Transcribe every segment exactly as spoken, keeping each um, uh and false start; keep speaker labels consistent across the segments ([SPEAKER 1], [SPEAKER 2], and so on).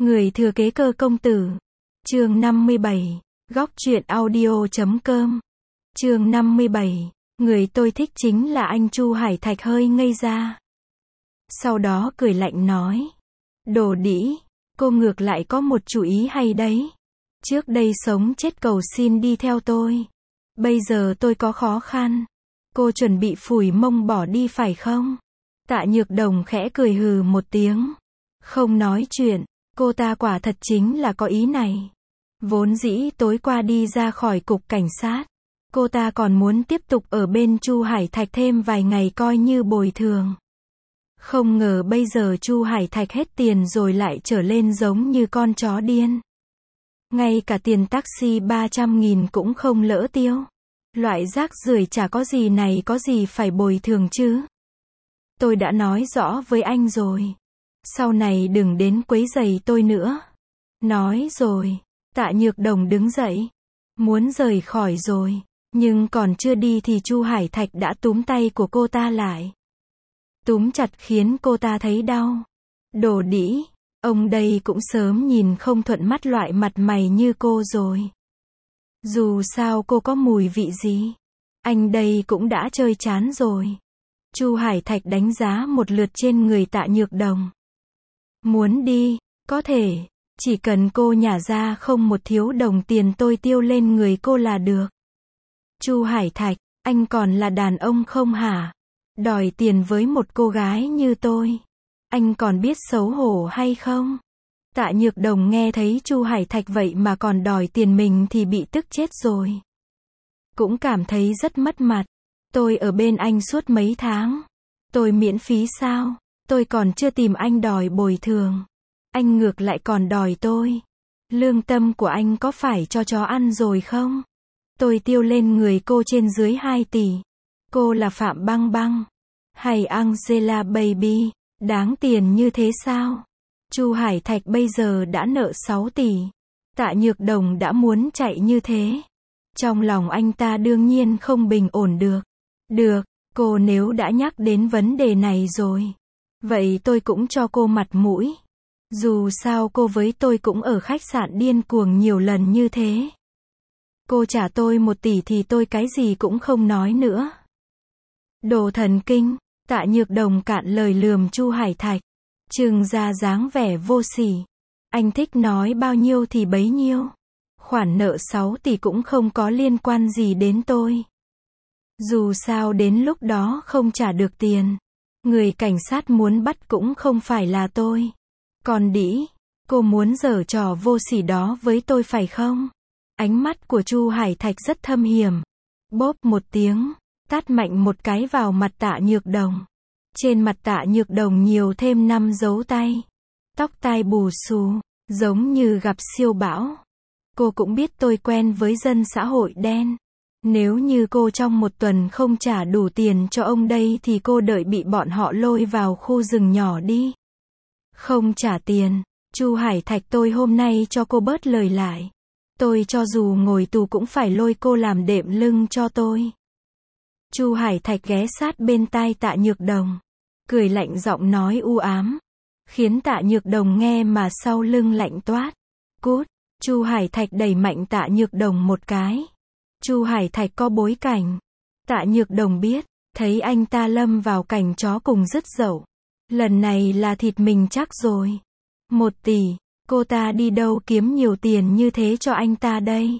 [SPEAKER 1] Người thừa kế Cơ công tử. Chương năm mươi bảy. Góc truyện audio chấm com. Chương năm mươi bảy. Người tôi thích chính là anh Chu Hải Thạch hơi ngây ra. Sau đó cười lạnh nói. Đồ đĩ, cô ngược lại có một chủ ý hay đấy. Trước đây sống chết cầu xin đi theo tôi. Bây giờ tôi có khó khăn. Cô chuẩn bị phủi mông bỏ đi phải không? Tạ Nhược Đồng khẽ cười hừ một tiếng. Không nói chuyện, cô ta quả thật chính là có ý này. Vốn dĩ tối qua đi ra khỏi cục cảnh sát, cô ta còn muốn tiếp tục ở bên Chu Hải Thạch thêm vài ngày coi như bồi thường. Không ngờ bây giờ Chu Hải Thạch hết tiền rồi lại trở lên giống như con chó điên. Ngay cả tiền taxi ba trăm nghìn cũng không lỡ tiêu. Loại rác rưởi chả có gì này có gì phải bồi thường chứ. Tôi đã nói rõ với anh rồi. Sau này đừng đến quấy rầy tôi nữa. Nói rồi, Tạ Nhược Đồng đứng dậy. Muốn rời khỏi rồi. Nhưng còn chưa đi thì Chu Hải Thạch đã túm tay của cô ta lại. Túm chặt khiến cô ta thấy đau. Đồ đĩ, ông đây cũng sớm nhìn không thuận mắt loại mặt mày như cô rồi. Dù sao cô có mùi vị gì, anh đây cũng đã chơi chán rồi. Chu Hải Thạch đánh giá một lượt trên người Tạ Nhược Đồng. Muốn đi, có thể, chỉ cần cô nhả ra không một thiếu đồng tiền tôi tiêu lên người cô là được. Chu Hải Thạch, anh còn là đàn ông không hả? Đòi tiền với một cô gái như tôi. Anh còn biết xấu hổ hay không? Tạ Nhược Đồng nghe thấy Chu Hải Thạch vậy mà còn đòi tiền mình thì bị tức chết rồi. Cũng cảm thấy rất mất mặt. Tôi ở bên anh suốt mấy tháng. Tôi miễn phí sao? Tôi còn chưa tìm anh đòi bồi thường. Anh ngược lại còn đòi tôi. Lương tâm của anh có phải cho chó ăn rồi không? Tôi tiêu lên người cô trên dưới hai tỷ. Cô là Phạm Băng Băng hay Angela Baby, đáng tiền như thế sao? Chu Hải Thạch bây giờ đã nợ sáu tỷ. Tạ Nhược Đồng đã muốn chạy như thế. Trong lòng anh ta đương nhiên không bình ổn được. Được, cô nếu đã nhắc đến vấn đề này rồi, vậy tôi cũng cho cô mặt mũi. Dù sao cô với tôi cũng ở khách sạn điên cuồng nhiều lần như thế. Cô trả tôi một tỷ thì tôi cái gì cũng không nói nữa. Đồ thần kinh, Tạ Nhược Đồng cạn lời lườm Chu Hải Thạch. Trừng ra dáng vẻ vô sỉ. Anh thích nói bao nhiêu thì bấy nhiêu. Khoản nợ sáu tỷ cũng không có liên quan gì đến tôi. Dù sao đến lúc đó không trả được tiền, người cảnh sát muốn bắt cũng không phải là tôi. Còn đĩ, cô muốn giở trò vô sỉ đó với tôi phải không? Ánh mắt của Chu Hải Thạch rất thâm hiểm. Bóp một tiếng, tát mạnh một cái vào mặt Tạ Nhược Đồng. Trên mặt Tạ Nhược Đồng nhiều thêm năm dấu tay. Tóc tai bù xù, giống như gặp siêu bão. Cô cũng biết tôi quen với dân xã hội đen. Nếu như cô trong một tuần không trả đủ tiền cho ông đây thì cô đợi bị bọn họ lôi vào khu rừng nhỏ đi. Không trả tiền, Chu Hải Thạch tôi hôm nay cho cô bớt lời lại. Tôi cho dù ngồi tù cũng phải lôi cô làm đệm lưng cho tôi. Chu Hải Thạch ghé sát bên tai Tạ Nhược Đồng, cười lạnh giọng nói u ám, khiến Tạ Nhược Đồng nghe mà sau lưng lạnh toát. Cút, Chu Hải Thạch đẩy mạnh Tạ Nhược Đồng một cái. Chu Hải Thạch có bối cảnh. Tạ Nhược Đồng biết, thấy anh ta lâm vào cảnh chó cùng dứt dậu. Lần này là thịt mình chắc rồi. Một tỷ, cô ta đi đâu kiếm nhiều tiền như thế cho anh ta đây?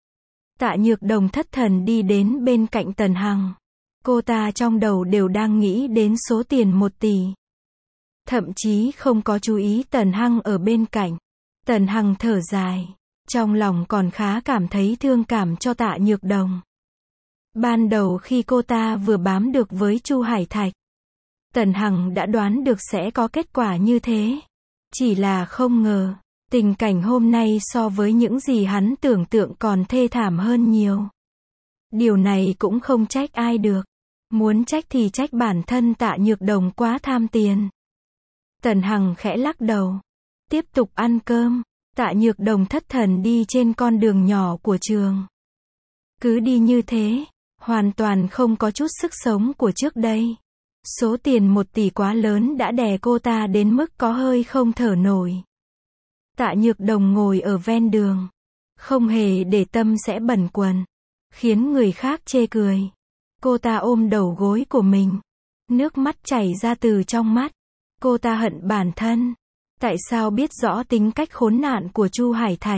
[SPEAKER 1] Tạ Nhược Đồng thất thần đi đến bên cạnh Tần Hằng. Cô ta trong đầu đều đang nghĩ đến số tiền một tỷ. Thậm chí không có chú ý Tần Hằng ở bên cạnh. Tần Hằng thở dài. Trong lòng còn khá cảm thấy thương cảm cho Tạ Nhược Đồng. Ban đầu khi cô ta vừa bám được với Chu Hải Thạch, Tần Hằng đã đoán được sẽ có kết quả như thế. Chỉ là không ngờ, tình cảnh hôm nay so với những gì hắn tưởng tượng còn thê thảm hơn nhiều. Điều này cũng không trách ai được. Muốn trách thì trách bản thân Tạ Nhược Đồng quá tham tiền. Tần Hằng khẽ lắc đầu. Tiếp tục ăn cơm. Tạ Nhược Đồng thất thần đi trên con đường nhỏ của trường. Cứ đi như thế, hoàn toàn không có chút sức sống của trước đây. Số tiền một tỷ quá lớn đã đè cô ta đến mức có hơi không thở nổi. Tạ Nhược Đồng ngồi ở ven đường, không hề để tâm sẽ bẩn quần, khiến người khác chê cười. Cô ta ôm đầu gối của mình, nước mắt chảy ra từ trong mắt. Cô ta hận bản thân. Tại sao biết rõ tính cách khốn nạn của Chu Hải Thạch?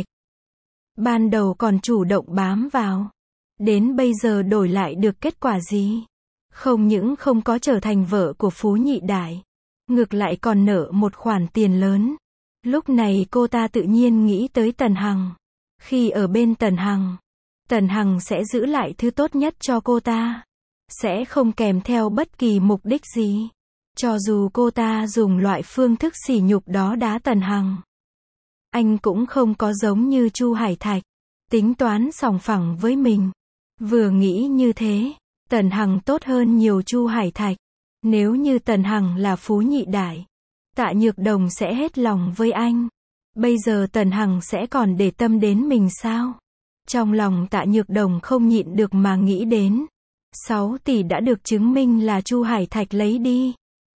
[SPEAKER 1] Ban đầu còn chủ động bám vào, đến bây giờ đổi lại được kết quả gì? Không những không có trở thành vợ của Phú Nhị Đại, ngược lại còn nợ một khoản tiền lớn. Lúc này cô ta tự nhiên nghĩ tới Tần Hằng. Khi ở bên Tần Hằng, Tần Hằng sẽ giữ lại thứ tốt nhất cho cô ta, sẽ không kèm theo bất kỳ mục đích gì. Cho dù cô ta dùng loại phương thức sỉ nhục đó đá Tần Hằng, anh cũng không có giống như Chu Hải Thạch, tính toán sòng phẳng với mình. Vừa nghĩ như thế, Tần Hằng tốt hơn nhiều Chu Hải Thạch. Nếu như Tần Hằng là Phú Nhị Đại, Tạ Nhược Đồng sẽ hết lòng với anh. Bây giờ Tần Hằng sẽ còn để tâm đến mình sao? Trong lòng Tạ Nhược Đồng không nhịn được mà nghĩ đến. sáu tỷ đã được chứng minh là Chu Hải Thạch lấy đi.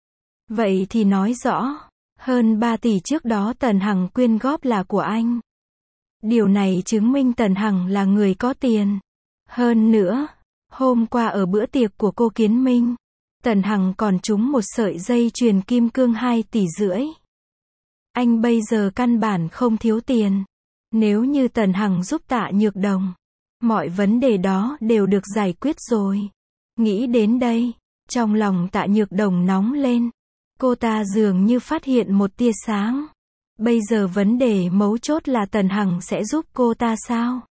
[SPEAKER 1] Vậy thì nói rõ, hơn ba tỷ trước đó Tần Hằng quyên góp là của anh. Điều này chứng minh Tần Hằng là người có tiền. Hơn nữa, hôm qua ở bữa tiệc của cô Kiến Minh, Tần Hằng còn trúng một sợi dây chuyền kim cương hai tỷ rưỡi. Anh bây giờ căn bản không thiếu tiền. Nếu như Tần Hằng giúp Tạ Nhược Đồng, mọi vấn đề đó đều được giải quyết rồi. Nghĩ đến đây, trong lòng Tạ Nhược Đồng nóng lên. Cô ta dường như phát hiện một tia sáng. Bây giờ vấn đề mấu chốt là Tần Hằng sẽ giúp cô ta sao?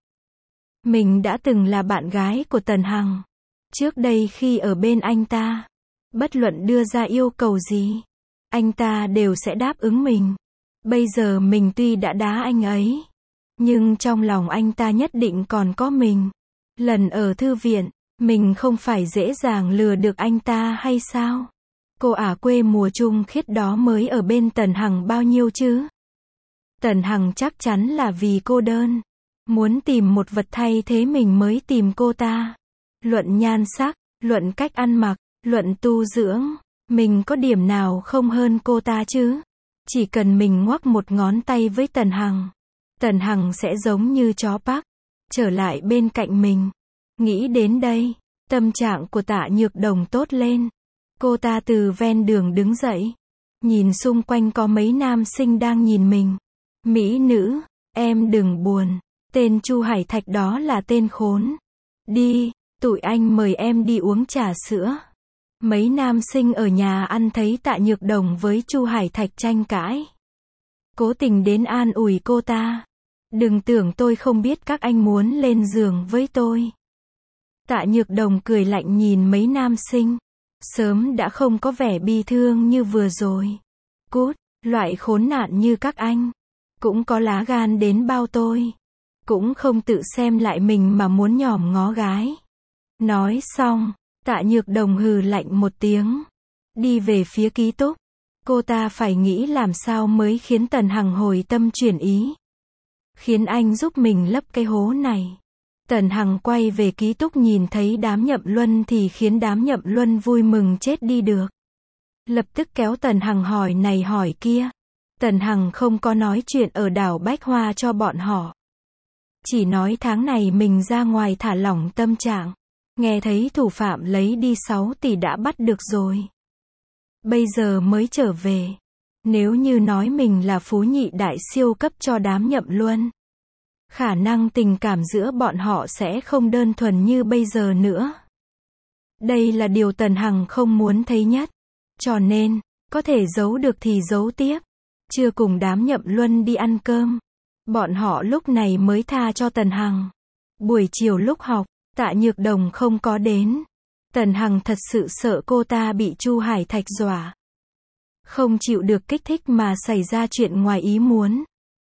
[SPEAKER 1] Mình đã từng là bạn gái của Tần Hằng. Trước đây khi ở bên anh ta, bất luận đưa ra yêu cầu gì, anh ta đều sẽ đáp ứng mình. Bây giờ mình tuy đã đá anh ấy, nhưng trong lòng anh ta nhất định còn có mình. Lần ở thư viện, mình không phải dễ dàng lừa được anh ta hay sao? Cô ả quê mùa Trung Khiết đó mới ở bên Tần Hằng bao nhiêu chứ? Tần Hằng chắc chắn là vì cô đơn, muốn tìm một vật thay thế mình mới tìm cô ta. Luận nhan sắc, luận cách ăn mặc, luận tu dưỡng, mình có điểm nào không hơn cô ta chứ? Chỉ cần mình ngoắc một ngón tay với Tần Hằng, Tần Hằng sẽ giống như chó Park, trở lại bên cạnh mình. Nghĩ đến đây, tâm trạng của Tạ Nhược Đồng tốt lên. Cô ta từ ven đường đứng dậy, nhìn xung quanh có mấy nam sinh đang nhìn mình. Mỹ nữ, em đừng buồn, tên Chu Hải Thạch đó là tên khốn. Đi, tụi anh mời em đi uống trà sữa. Mấy nam sinh ở nhà ăn thấy Tạ Nhược Đồng với Chu Hải Thạch tranh cãi, cố tình đến an ủi cô ta. Đừng tưởng tôi không biết các anh muốn lên giường với tôi. Tạ Nhược Đồng cười lạnh nhìn mấy nam sinh, sớm đã không có vẻ bi thương như vừa rồi. Cút, loại khốn nạn như các anh, cũng có lá gan đến bao tôi, cũng không tự xem lại mình mà muốn nhòm ngó gái. Nói xong, Tạ Nhược Đồng hừ lạnh một tiếng, đi về phía ký túc. Cô ta phải nghĩ làm sao mới khiến Tần Hằng hồi tâm chuyển ý, khiến anh giúp mình lấp cái hố này. Tần Hằng quay về ký túc nhìn thấy đám Nhậm Luân thì khiến đám Nhậm Luân vui mừng chết đi được. Lập tức kéo Tần Hằng hỏi này hỏi kia. Tần Hằng không có nói chuyện ở đảo Bách Hoa cho bọn họ. Chỉ nói tháng này mình ra ngoài thả lỏng tâm trạng. Nghe thấy thủ phạm lấy đi sáu tỷ đã bắt được rồi. Bây giờ mới trở về. Nếu như nói mình là Phú Nhị Đại siêu cấp cho đám Nhậm Luân, khả năng tình cảm giữa bọn họ sẽ không đơn thuần như bây giờ nữa. Đây là điều Tần Hằng không muốn thấy nhất. Cho nên, có thể giấu được thì giấu tiếp. Chưa cùng đám Nhậm Luân đi ăn cơm, bọn họ lúc này mới tha cho Tần Hằng. Buổi chiều lúc học, Tạ Nhược Đồng không có đến. Tần Hằng thật sự sợ cô ta bị Chu Hải Thạch dọa, không chịu được kích thích mà xảy ra chuyện ngoài ý muốn.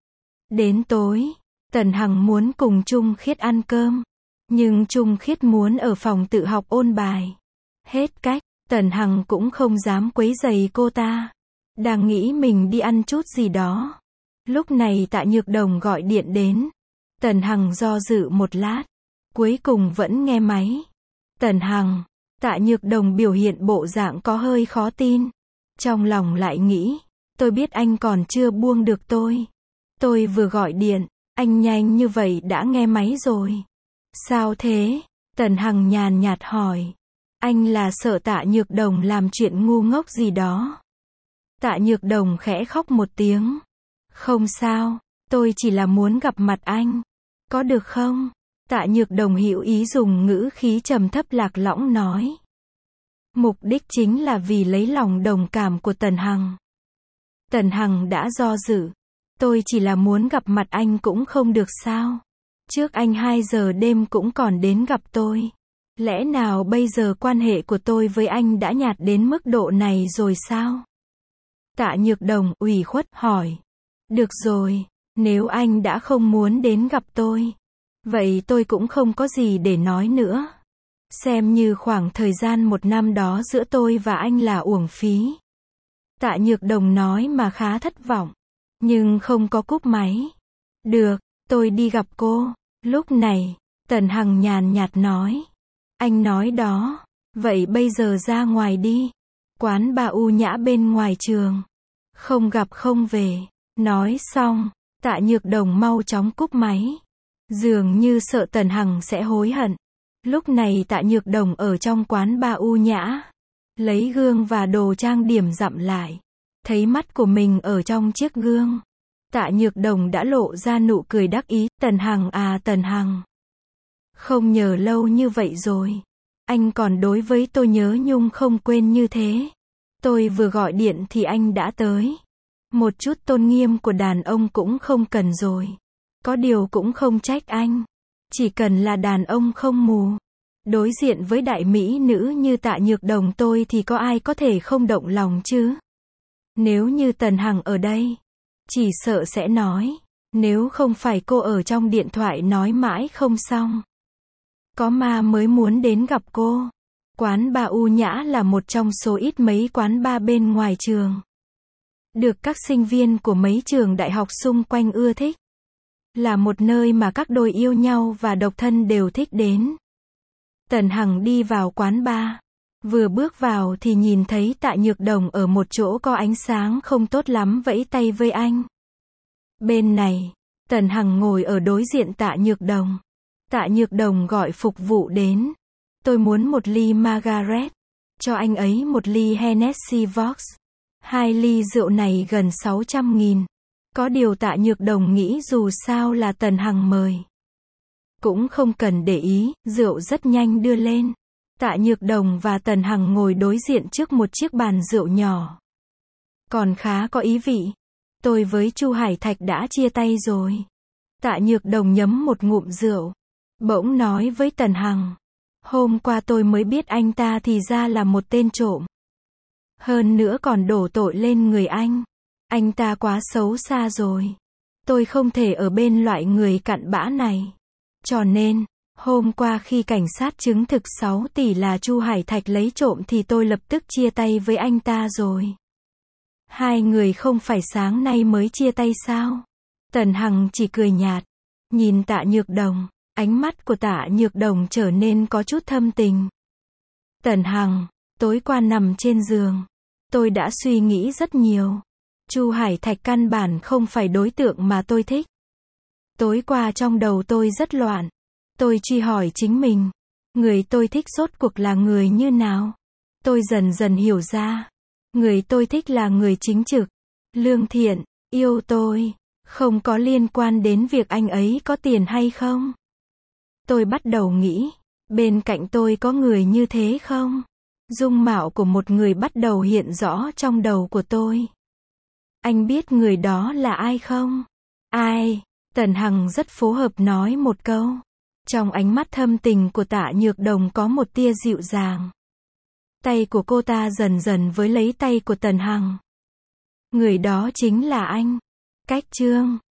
[SPEAKER 1] Đến tối, Tần Hằng muốn cùng Trung Khiết ăn cơm, nhưng Trung Khiết muốn ở phòng tự học ôn bài. Hết cách, Tần Hằng cũng không dám quấy rầy cô ta. Đang nghĩ mình đi ăn chút gì đó. Lúc này Tạ Nhược Đồng gọi điện đến. Tần Hằng do dự một lát, cuối cùng vẫn nghe máy. Tần Hằng, Tạ Nhược Đồng biểu hiện bộ dạng có hơi khó tin. Trong lòng lại nghĩ, tôi biết anh còn chưa buông được tôi. Tôi vừa gọi điện, anh nhanh như vậy đã nghe máy rồi. Sao thế? Tần Hằng nhàn nhạt hỏi. Anh là sợ Tạ Nhược Đồng làm chuyện ngu ngốc gì đó. Tạ Nhược Đồng khẽ khóc một tiếng. Không sao, tôi chỉ là muốn gặp mặt anh. Có được không? Tạ Nhược Đồng hữu ý dùng ngữ khí trầm thấp lạc lõng nói. Mục đích chính là vì lấy lòng đồng cảm của Tần Hằng. Tần Hằng đã do dự. Tôi chỉ là muốn gặp mặt anh cũng không được sao? Trước anh hai giờ đêm cũng còn đến gặp tôi. Lẽ nào bây giờ quan hệ của tôi với anh đã nhạt đến mức độ này rồi sao? Tạ Nhược Đồng ủy khuất hỏi. Được rồi, nếu anh đã không muốn đến gặp tôi, vậy tôi cũng không có gì để nói nữa. Xem như khoảng thời gian một năm đó giữa tôi và anh là uổng phí. Tạ Nhược Đồng nói mà khá thất vọng, nhưng không có cúp máy. Được, tôi đi gặp cô. Lúc này, Tần Hằng nhàn nhạt nói. Anh nói đó, vậy bây giờ ra ngoài đi. Quán bà u nhã bên ngoài trường. Không gặp không về. Nói xong, Tạ Nhược Đồng mau chóng cúp máy. Dường như sợ Tần Hằng sẽ hối hận. Lúc này Tạ Nhược Đồng ở trong quán bà u nhã. Lấy gương và đồ trang điểm dặm lại. Thấy mắt của mình ở trong chiếc gương. Tạ Nhược Đồng đã lộ ra nụ cười đắc ý. Tần Hằng à Tần Hằng. Không nhờ lâu như vậy rồi. Anh còn đối với tôi nhớ nhung không quên như thế. Tôi vừa gọi điện thì anh đã tới. Một chút tôn nghiêm của đàn ông cũng không cần rồi. Có điều cũng không trách anh. Chỉ cần là đàn ông không mù. Đối diện với đại mỹ nữ như Tạ Nhược Đồng tôi thì có ai có thể không động lòng chứ? Nếu như Tần Hằng ở đây, chỉ sợ sẽ nói. Nếu không phải cô ở trong điện thoại nói mãi không xong. Có ma mới muốn đến gặp cô. Quán bà u nhã là một trong số ít mấy quán bar bên ngoài trường. Được các sinh viên của mấy trường đại học xung quanh ưa thích. Là một nơi mà các đôi yêu nhau và độc thân đều thích đến. Tần Hằng đi vào quán bar. Vừa bước vào thì nhìn thấy Tạ Nhược Đồng ở một chỗ có ánh sáng không tốt lắm vẫy tay với anh. Bên này, Tần Hằng ngồi ở đối diện Tạ Nhược Đồng. Tạ Nhược Đồng gọi phục vụ đến. Tôi muốn một ly Margaret. Cho anh ấy một ly Hennessy Vox. Hai ly rượu này gần sáu trăm nghìn. Có điều Tạ Nhược Đồng nghĩ dù sao là Tần Hằng mời. Cũng không cần để ý, rượu rất nhanh đưa lên. Tạ Nhược Đồng và Tần Hằng ngồi đối diện trước một chiếc bàn rượu nhỏ. Còn khá có ý vị. Tôi với Chu Hải Thạch đã chia tay rồi. Tạ Nhược Đồng nhấm một ngụm rượu. Bỗng nói với Tần Hằng. Hôm qua tôi mới biết anh ta thì ra là một tên trộm. Hơn nữa còn đổ tội lên người anh. Anh ta quá xấu xa rồi. Tôi không thể ở bên loại người cặn bã này. Cho nên, hôm qua khi cảnh sát chứng thực sáu tỷ là Chu Hải Thạch lấy trộm thì tôi lập tức chia tay với anh ta rồi. Hai người không phải sáng nay mới chia tay sao? Tần Hằng chỉ cười nhạt. Nhìn Tạ Nhược Đồng, ánh mắt của Tạ Nhược Đồng trở nên có chút thâm tình. Tần Hằng, tối qua nằm trên giường. Tôi đã suy nghĩ rất nhiều. Chu Hải Thạch căn bản không phải đối tượng mà tôi thích. Tối qua trong đầu tôi rất loạn. Tôi truy hỏi chính mình. Người tôi thích rốt cuộc là người như nào? Tôi dần dần hiểu ra. Người tôi thích là người chính trực, lương thiện, yêu tôi. Không có liên quan đến việc anh ấy có tiền hay không. Tôi bắt đầu nghĩ. Bên cạnh tôi có người như thế không? Dung mạo của một người bắt đầu hiện rõ trong đầu của tôi. Anh biết người đó là ai không? Ai? Tần Hằng rất phối hợp nói một câu. Trong ánh mắt thâm tình của Tạ Nhược Đồng có một tia dịu dàng. Tay của cô ta dần dần với lấy tay của Tần Hằng. Người đó chính là anh. Cách Trương.